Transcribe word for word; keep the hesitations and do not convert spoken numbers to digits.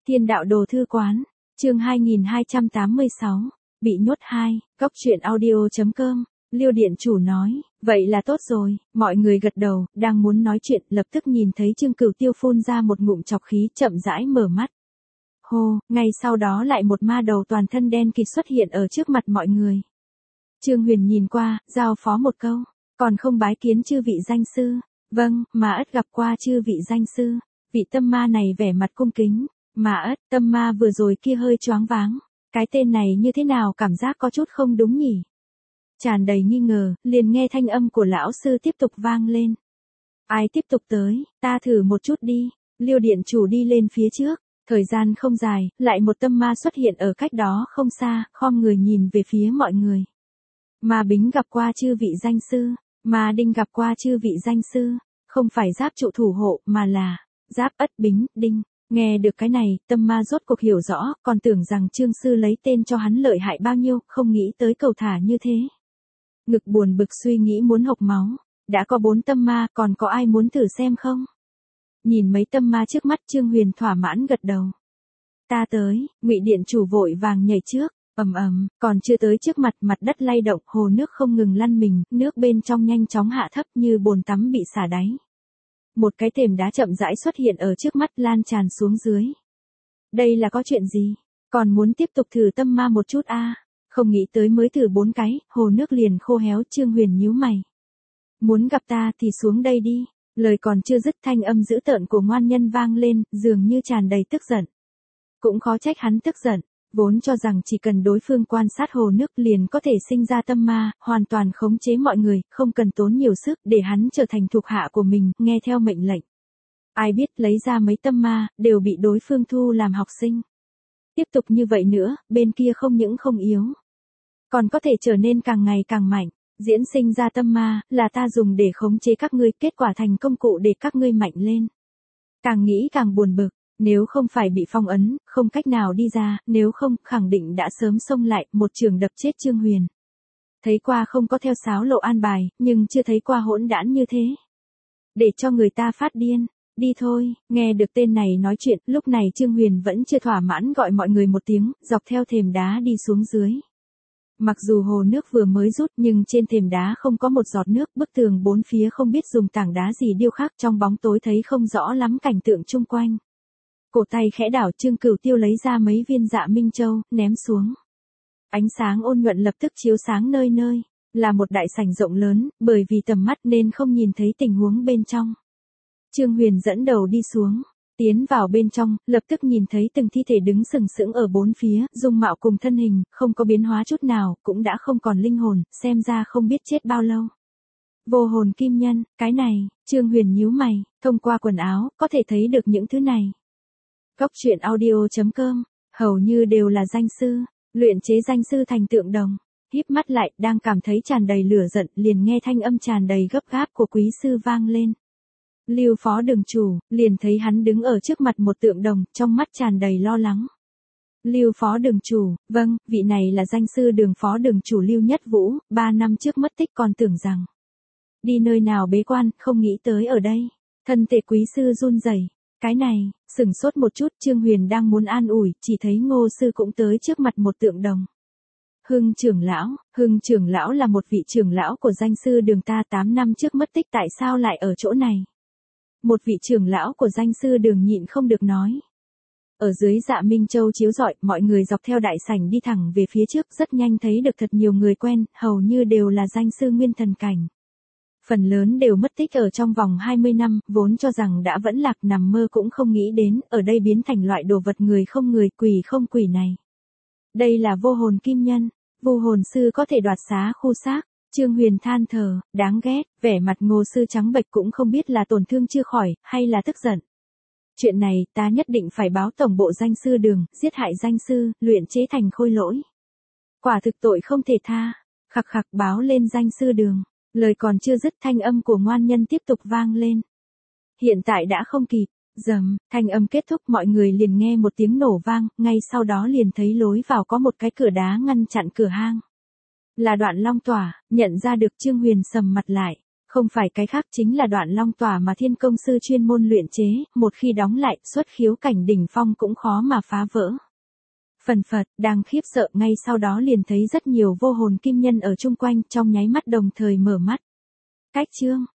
Thiên đạo đồ thư quán, chương hai nghìn hai trăm tám mươi sáu, bị nhốt hai, góc truyện audio.com, Liêu điện chủ nói, vậy là tốt rồi, mọi người gật đầu, đang muốn nói chuyện, lập tức nhìn thấy Trương Cửu Tiêu phun ra một ngụm trọc khí, chậm rãi mở mắt. Hô, ngay sau đó lại một ma đầu toàn thân đen kịt xuất hiện ở trước mặt mọi người. Trương Huyền nhìn qua, giao phó một câu, còn không bái kiến chư vị danh sư. Vâng, mà ất gặp qua chư vị danh sư. Vị tâm ma này vẻ mặt cung kính. Mà ất, tâm ma vừa rồi kia hơi choáng váng. Cái tên này như thế nào cảm giác có chút không đúng nhỉ? Tràn đầy nghi ngờ, liền nghe thanh âm của lão sư tiếp tục vang lên. Ai tiếp tục tới, ta thử một chút đi. Liêu điện chủ đi lên phía trước. Thời gian không dài, lại một tâm ma xuất hiện ở cách đó không xa, khom người nhìn về phía mọi người. Ma Bính gặp qua chư vị danh sư. Ma Đinh gặp qua chư vị danh sư, không phải giáp trụ thủ hộ mà là giáp ất bính, đinh. Nghe được cái này, tâm ma rốt cuộc hiểu rõ, còn tưởng rằng Trương sư lấy tên cho hắn lợi hại bao nhiêu, không nghĩ tới cầu thả như thế. Ngực buồn bực suy nghĩ muốn hộc máu, đã có bốn tâm ma, còn có ai muốn thử xem không? Nhìn mấy tâm ma trước mắt, Trương Huyền thỏa mãn gật đầu. Ta tới, Ngụy điện chủ vội vàng nhảy trước. Ầm ầm, còn chưa tới trước mặt, mặt đất lay động, hồ nước không ngừng lăn mình, nước bên trong nhanh chóng hạ thấp như bồn tắm bị xả đáy. Một cái thềm đá chậm rãi xuất hiện ở trước mắt, lan tràn xuống dưới. Đây là có chuyện gì? Còn muốn tiếp tục thử tâm ma một chút a? À? Không nghĩ tới mới thử bốn cái, hồ nước liền khô héo. Trương Huyền nhíu mày. Muốn gặp ta thì xuống đây đi. Lời còn chưa dứt, thanh âm dữ tợn của ngoan nhân vang lên, dường như tràn đầy tức giận. Cũng khó trách hắn tức giận. Vốn cho rằng chỉ cần đối phương quan sát hồ nước liền có thể sinh ra tâm ma, hoàn toàn khống chế mọi người, không cần tốn nhiều sức để hắn trở thành thuộc hạ của mình, nghe theo mệnh lệnh. Ai biết lấy ra mấy tâm ma, đều bị đối phương thu làm học sinh. Tiếp tục như vậy nữa, bên kia không những không yếu, còn có thể trở nên càng ngày càng mạnh. Diễn sinh ra tâm ma, là ta dùng để khống chế các ngươi, kết quả thành công cụ để các ngươi mạnh lên. Càng nghĩ càng buồn bực. Nếu không phải bị phong ấn, không cách nào đi ra, nếu không, khẳng định đã sớm xông lại, một trường đập chết Trương Huyền. Thấy qua không có theo sáo lộ an bài, nhưng chưa thấy qua hỗn đản như thế. Để cho người ta phát điên, đi thôi, nghe được tên này nói chuyện, lúc này Trương Huyền vẫn chưa thỏa mãn gọi mọi người một tiếng, dọc theo thềm đá đi xuống dưới. Mặc dù hồ nước vừa mới rút nhưng trên thềm đá không có một giọt nước, bức tường bốn phía không biết dùng tảng đá gì điêu khắc, trong bóng tối thấy không rõ lắm cảnh tượng chung quanh. Cổ tay khẽ đảo, Trương Cửu Tiêu lấy ra mấy viên Dạ Minh Châu, ném xuống. Ánh sáng ôn nhuận lập tức chiếu sáng nơi nơi, là một đại sảnh rộng lớn, bởi vì tầm mắt nên không nhìn thấy tình huống bên trong. Trương Huyền dẫn đầu đi xuống, tiến vào bên trong, lập tức nhìn thấy từng thi thể đứng sừng sững ở bốn phía, dung mạo cùng thân hình, không có biến hóa chút nào, cũng đã không còn linh hồn, xem ra không biết chết bao lâu. Vô hồn kim nhân, cái này, Trương Huyền nhíu mày, thông qua quần áo, có thể thấy được những thứ này. Góc truyện audio.com, hầu như đều là danh sư, luyện chế danh sư thành tượng đồng. Híp mắt lại, đang cảm thấy tràn đầy lửa giận, liền nghe thanh âm tràn đầy gấp gáp của quý sư vang lên. Lưu phó đường chủ, liền thấy hắn đứng ở trước mặt một tượng đồng, trong mắt tràn đầy lo lắng. Lưu phó đường chủ, vâng, vị này là danh sư đường phó đường chủ Lưu Nhất Vũ, ba năm trước mất tích, còn tưởng rằng đi nơi nào bế quan, không nghĩ tới ở đây. Thân thể quý sư run rẩy. Cái này, sửng sốt một chút, Trương Huyền đang muốn an ủi, chỉ thấy Ngô sư cũng tới trước mặt một tượng đồng. Hưng trưởng lão, Hưng trưởng lão là một vị trưởng lão của danh sư đường ta, tám năm trước mất tích, tại sao lại ở chỗ này? Một vị trưởng lão của danh sư đường nhịn không được nói. Ở dưới Dạ Minh Châu chiếu rọi, mọi người dọc theo đại sảnh đi thẳng về phía trước, rất nhanh thấy được thật nhiều người quen, hầu như đều là danh sư nguyên thần cảnh. Phần lớn đều mất tích ở trong vòng hai mươi năm, vốn cho rằng đã vẫn lạc, nằm mơ cũng không nghĩ đến, ở đây biến thành loại đồ vật người không người, quỷ không quỷ này. Đây là vô hồn kim nhân, vô hồn sư có thể đoạt xá khu xác. Trương Huyền than thở, đáng ghét, vẻ mặt Ngô sư trắng bệch, cũng không biết là tổn thương chưa khỏi, hay là tức giận. Chuyện này, ta nhất định phải báo tổng bộ danh sư đường, giết hại danh sư, luyện chế thành khôi lỗi. Quả thực tội không thể tha, khặc khặc báo lên danh sư đường. Lời còn chưa dứt, thanh âm của ngoan nhân tiếp tục vang lên. Hiện tại đã không kịp, dầm, thanh âm kết thúc, mọi người liền nghe một tiếng nổ vang, ngay sau đó liền thấy lối vào có một cái cửa đá ngăn chặn cửa hang. Là Đoạn Long Tỏa, nhận ra được Trương Huyền sầm mặt lại. Không phải cái khác chính là đoạn long tỏa mà thiên công sư chuyên môn luyện chế, một khi đóng lại, xuất khiếu cảnh đỉnh phong cũng khó mà phá vỡ. Phần phật, đang khiếp sợ ngay sau đó liền thấy rất nhiều vô hồn kim nhân ở chung quanh trong nháy mắt đồng thời mở mắt. Cách chương.